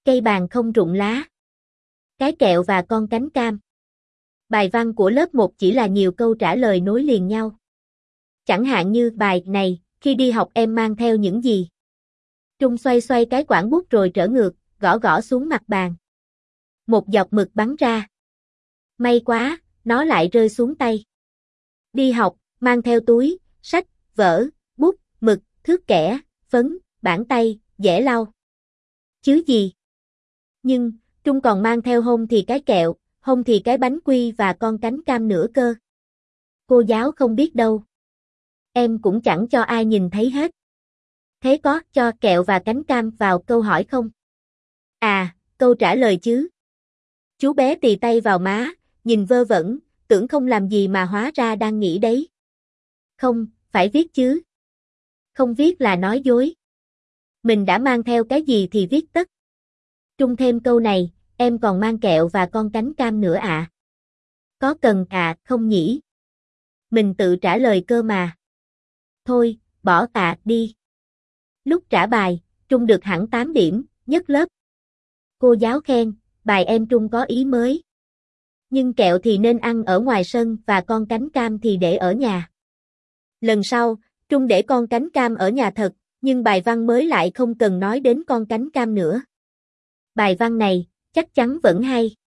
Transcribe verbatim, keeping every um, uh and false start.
Cây bàn không rụng lá. Cái kẹo và con cánh cam. Bài văn của lớp một chỉ là nhiều câu trả lời nối liền nhau. Chẳng hạn như bài này, khi đi học em mang theo những gì? Trung xoay xoay cái quảng bút rồi trở ngược, gõ gõ xuống mặt bàn. Một giọt mực bắn ra. May quá, nó lại rơi xuống tay. Đi học, mang theo túi, sách, vở, bút, mực, thước kẻ, phấn, bảng tay, dẻ lau. Chứ gì? Nhưng, Trung còn mang theo hông thì cái kẹo, hông thì cái bánh quy và con cánh cam nữa cơ. Cô giáo không biết đâu. Em cũng chẳng cho ai nhìn thấy hết. Thế có cho kẹo và cánh cam vào câu hỏi không? À, câu trả lời chứ. Chú bé tì tay vào má, nhìn vơ vẩn, tưởng không làm gì mà hóa ra đang nghĩ đấy. Không, phải viết chứ. Không viết là nói dối. Mình đã mang theo cái gì thì viết tất. Trung thêm câu này, em còn mang kẹo và con cánh cam nữa ạ. À? Có cần à, không nhỉ? Mình tự trả lời cơ mà. Thôi, bỏ à, đi. Lúc trả bài, Trung được hẳn tám điểm, nhất lớp. Cô giáo khen, bài em Trung có ý mới. Nhưng kẹo thì nên ăn ở ngoài sân và con cánh cam thì để ở nhà. Lần sau, Trung để con cánh cam ở nhà thật, nhưng bài văn mới lại không cần nói đến con cánh cam nữa. Bài văn này, chắc chắn vẫn hay.